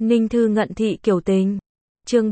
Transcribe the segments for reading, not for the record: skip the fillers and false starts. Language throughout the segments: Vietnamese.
Ninh Thư ngận thị kiểu tình. Chương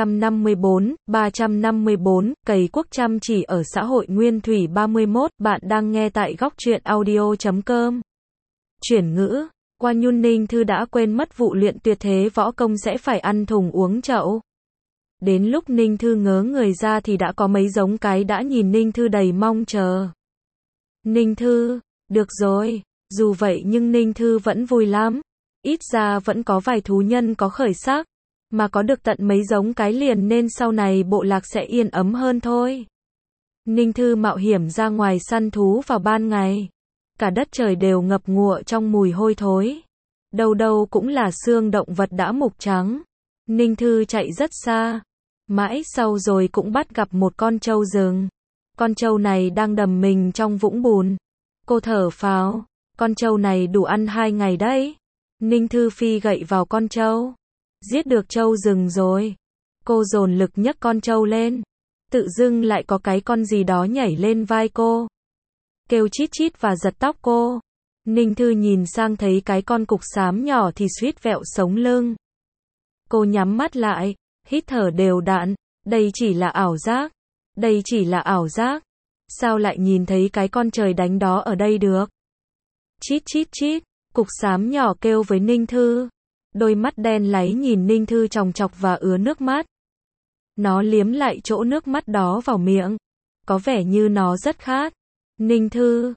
354, cày cuốc chăm chỉ ở xã hội Nguyên Thủy 31, bạn đang nghe tại góc truyện audio.com. Chuyển ngữ, qua Nhun Ninh Thư đã quên mất vụ luyện tuyệt thế võ công sẽ phải ăn thùng uống chậu. Đến lúc Ninh Thư ngớ người ra thì đã có mấy giống cái đã nhìn Ninh Thư đầy mong chờ. Ninh Thư, được rồi, dù vậy nhưng Ninh Thư vẫn vui lắm. Ít ra vẫn có vài thú nhân có khởi sắc, mà có được tận mấy giống cái liền nên sau này bộ lạc sẽ yên ấm hơn thôi. Ninh Thư mạo hiểm ra ngoài săn thú vào ban ngày. Cả đất trời đều ngập ngụa trong mùi hôi thối. Đâu đâu cũng là xương động vật đã mục trắng. Ninh Thư chạy rất xa. Mãi sau rồi cũng bắt gặp một con trâu rừng. Con trâu này đang đầm mình trong vũng bùn. Cô thở phào, con trâu này đủ ăn 2 ngày đấy. Ninh Thư phi gậy vào con trâu. Giết được trâu rừng rồi. Cô dồn lực nhấc con trâu lên. Tự dưng lại có cái con gì đó nhảy lên vai cô. Kêu chít chít và giật tóc cô. Ninh Thư nhìn sang thấy cái con cục xám nhỏ thì suýt vẹo sống lưng. Cô nhắm mắt lại, hít thở đều đặn. Đây chỉ là ảo giác. Đây chỉ là ảo giác. Sao lại nhìn thấy cái con trời đánh đó ở đây được? Chít chít chít. Cục xám nhỏ kêu với Ninh Thư. Đôi mắt đen láy nhìn Ninh Thư chòng chọc và ứa nước mắt. Nó liếm lại chỗ nước mắt đó vào miệng. Có vẻ như nó rất khát. Ninh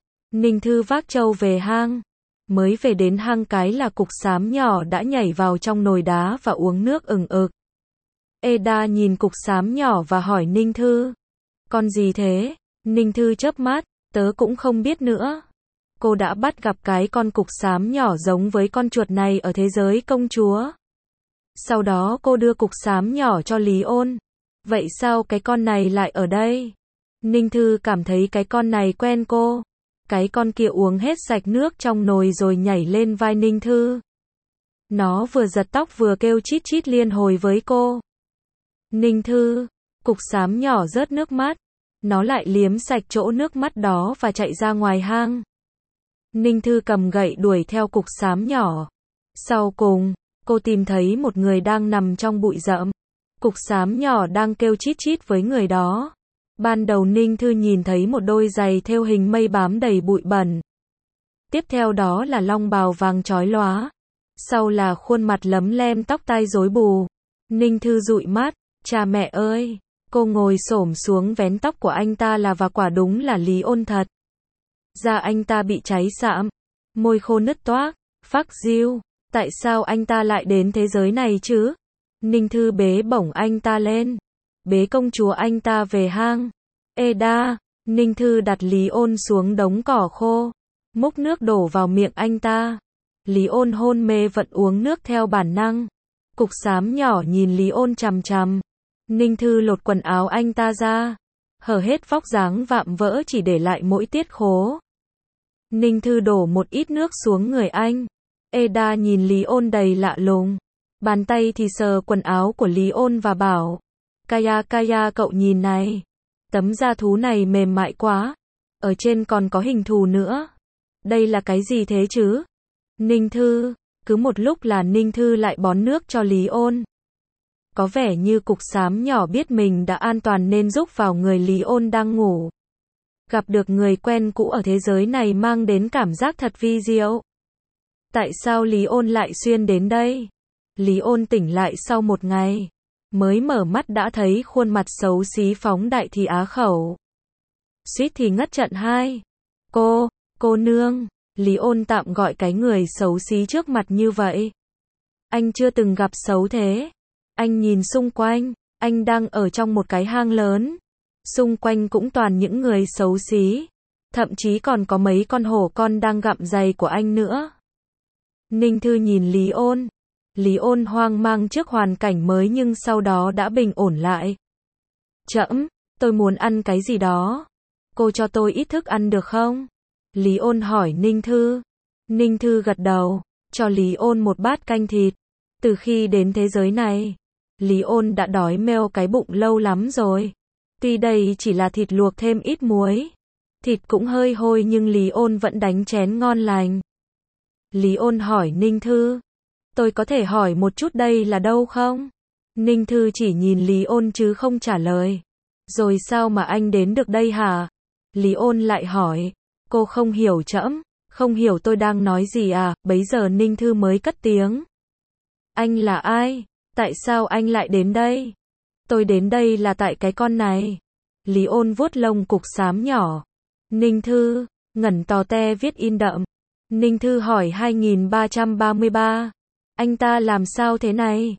Thư vác trâu về hang. Mới về đến hang cái là cục xám nhỏ đã nhảy vào trong nồi đá và uống nước ừng ực. Eda nhìn cục xám nhỏ và hỏi Ninh Thư. Con gì thế? Ninh Thư chớp mắt, tớ cũng không biết nữa. Cô đã bắt gặp cái con cục xám nhỏ giống với con chuột này ở thế giới công chúa. Sau đó cô đưa cục xám nhỏ cho Lý Ôn. Vậy sao cái con này lại ở đây? Ninh Thư cảm thấy cái con này quen cô. Cái con kia uống hết sạch nước trong nồi rồi nhảy lên vai Ninh Thư. Nó vừa giật tóc vừa kêu chít chít liên hồi với cô. Ninh Thư, cục xám nhỏ rớt nước mắt. Nó lại liếm sạch chỗ nước mắt đó và chạy ra ngoài hang. Ninh Thư cầm gậy đuổi theo cục xám nhỏ. Sau cùng, cô tìm thấy một người đang nằm trong bụi rậm. Cục xám nhỏ đang kêu chít chít với người đó. Ban đầu Ninh Thư nhìn thấy một đôi giày thêu hình mây bám đầy bụi bẩn. Tiếp theo đó là long bào vàng chói lóa. Sau là khuôn mặt lấm lem tóc tai rối bù. Ninh Thư dụi mắt, cha mẹ ơi! Cô ngồi xổm xuống vén tóc của anh ta và quả đúng là Lý Ôn thật. Da anh ta bị cháy sạm, môi khô nứt toác, phác diêu. Tại sao anh ta lại đến thế giới này chứ? Ninh Thư bế bổng anh ta lên. Bế công chúa anh ta về hang. Eda, Ninh Thư đặt Lý Ôn xuống đống cỏ khô. Múc nước đổ vào miệng anh ta. Lý Ôn hôn mê vẫn uống nước theo bản năng. Cục xám nhỏ nhìn Lý Ôn chằm chằm. Ninh Thư lột quần áo anh ta ra. Hở hết vóc dáng vạm vỡ chỉ để lại mỗi tiết khố. Ninh Thư đổ một ít nước xuống người anh. Eda nhìn Lý Ôn đầy lạ lùng. Bàn tay thì sờ quần áo của Lý Ôn và bảo. Kaya Kaya cậu nhìn này. Tấm da thú này mềm mại quá. Ở trên còn có hình thù nữa. Đây là cái gì thế chứ? Ninh Thư. Cứ một lúc là Ninh Thư lại bón nước cho Lý Ôn. Có vẻ như cục xám nhỏ biết mình đã an toàn nên rúc vào người Lý Ôn đang ngủ. Gặp được người quen cũ ở thế giới này mang đến cảm giác thật vi diệu. Tại sao Lý Ôn lại xuyên đến đây? Lý Ôn tỉnh lại sau một ngày. Mới mở mắt đã thấy khuôn mặt xấu xí phóng đại thì á khẩu. Suýt thì ngất trận 2. Cô nương. Lý Ôn tạm gọi cái người xấu xí trước mặt như vậy. Anh chưa từng gặp xấu thế. Anh nhìn xung quanh. Anh đang ở trong một cái hang lớn. Xung quanh cũng toàn những người xấu xí. Thậm chí còn có mấy con hổ con đang gặm giày của anh nữa. Ninh Thư nhìn Lý Ôn. Lý Ôn hoang mang trước hoàn cảnh mới nhưng sau đó đã bình ổn lại. Trẫm, tôi muốn ăn cái gì đó. Cô cho tôi ít thức ăn được không? Lý Ôn hỏi Ninh Thư. Ninh Thư gật đầu, cho Lý Ôn một bát canh thịt. Từ khi đến thế giới này, Lý Ôn đã đói meo cái bụng lâu lắm rồi. Tuy đây chỉ là thịt luộc thêm ít muối. Thịt cũng hơi hôi nhưng Lý Ôn vẫn đánh chén ngon lành. Lý Ôn hỏi Ninh Thư. Tôi có thể hỏi một chút đây là đâu không? Ninh Thư chỉ nhìn Lý Ôn chứ không trả lời. Rồi sao mà anh đến được đây hả? Lý Ôn lại hỏi. Cô không hiểu trẫm, không hiểu tôi đang nói gì à? Bấy giờ Ninh Thư mới cất tiếng. Anh là ai? Tại sao anh lại đến đây? Tôi đến đây là tại cái con này. Lý Ôn vuốt lông cục xám nhỏ. Ninh Thư, ngẩn tò te viết in đậm. Ninh Thư hỏi 2333. Anh ta làm sao thế này?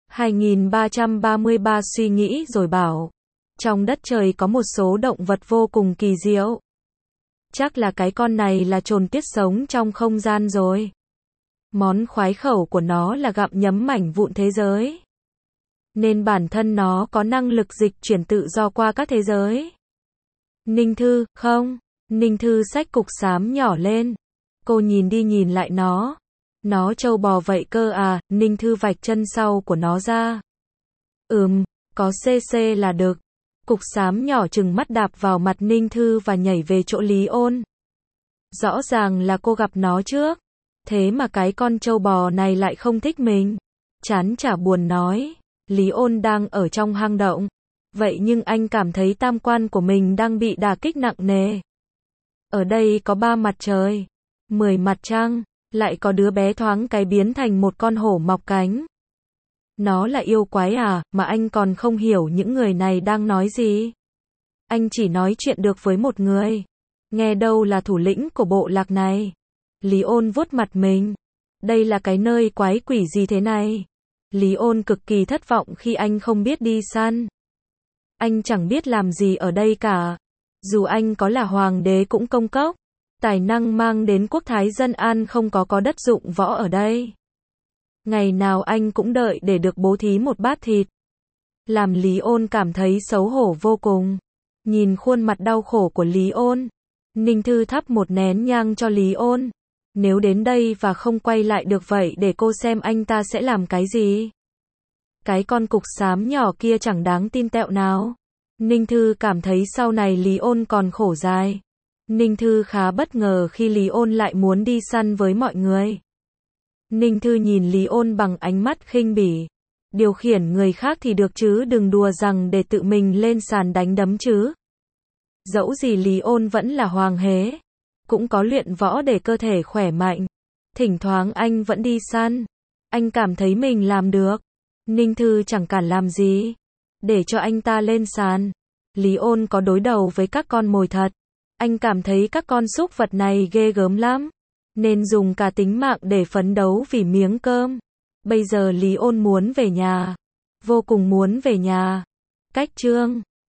2333 suy nghĩ rồi bảo. Trong đất trời có một số động vật vô cùng kỳ diệu. Chắc là cái con này là trồn tuyết sống trong không gian rồi. Món khoái khẩu của nó là gặm nhấm mảnh vụn thế giới. Nên bản thân nó có năng lực dịch chuyển tự do qua các thế giới. Ninh Thư, không. Ninh Thư xách cục xám nhỏ lên. Cô nhìn đi nhìn lại nó. Nó trâu bò vậy cơ à? Ninh Thư vạch chân sau của nó ra. Có CC là được. Cục xám nhỏ trừng mắt đạp vào mặt Ninh Thư và nhảy về chỗ Lý Ôn. Rõ ràng là cô gặp nó trước. Thế mà cái con trâu bò này lại không thích mình. Chán chả buồn nói. Lý Ôn đang ở trong hang động. Vậy nhưng anh cảm thấy tam quan của mình đang bị đả kích nặng nề. Ở đây có 3 mặt trời, 10 mặt trăng, lại có đứa bé thoáng cái biến thành một con hổ mọc cánh. Nó là yêu quái à, mà anh còn không hiểu những người này đang nói gì. Anh chỉ nói chuyện được với một người. Nghe đâu là thủ lĩnh của bộ lạc này. Lý Ôn vuốt mặt mình. Đây là cái nơi quái quỷ gì thế này? Lý Ôn cực kỳ thất vọng khi anh không biết đi săn. Anh chẳng biết làm gì ở đây cả. Dù anh có là hoàng đế cũng công cốc. Tài năng mang đến quốc thái dân an không có đất dụng võ ở đây. Ngày nào anh cũng đợi để được bố thí một bát thịt. Làm Lý Ôn cảm thấy xấu hổ vô cùng. Nhìn khuôn mặt đau khổ của Lý Ôn. Ninh Thư thắp một nén nhang cho Lý Ôn. Nếu đến đây và không quay lại được vậy để cô xem anh ta sẽ làm cái gì. Cái con cục xám nhỏ kia chẳng đáng tin tẹo nào. Ninh Thư cảm thấy sau này Lý Ôn còn khổ dài. Ninh Thư khá bất ngờ khi Lý Ôn lại muốn đi săn với mọi người. Ninh Thư nhìn Lý Ôn bằng ánh mắt khinh bỉ. Điều khiển người khác thì được chứ đừng đùa rằng để tự mình lên sàn đánh đấm chứ. Dẫu gì Lý Ôn vẫn là hoàng hế. Cũng có luyện võ để cơ thể khỏe mạnh. Thỉnh thoảng anh vẫn đi săn. Anh cảm thấy mình làm được. Ninh Thư chẳng cản làm gì. Để cho anh ta lên sàn. Lý Ôn có đối đầu với các con mồi thật. Anh cảm thấy các con súc vật này ghê gớm lắm. Nên dùng cả tính mạng để phấn đấu vì miếng cơm. Bây giờ Lý Ôn muốn về nhà. Vô cùng muốn về nhà. Cách chương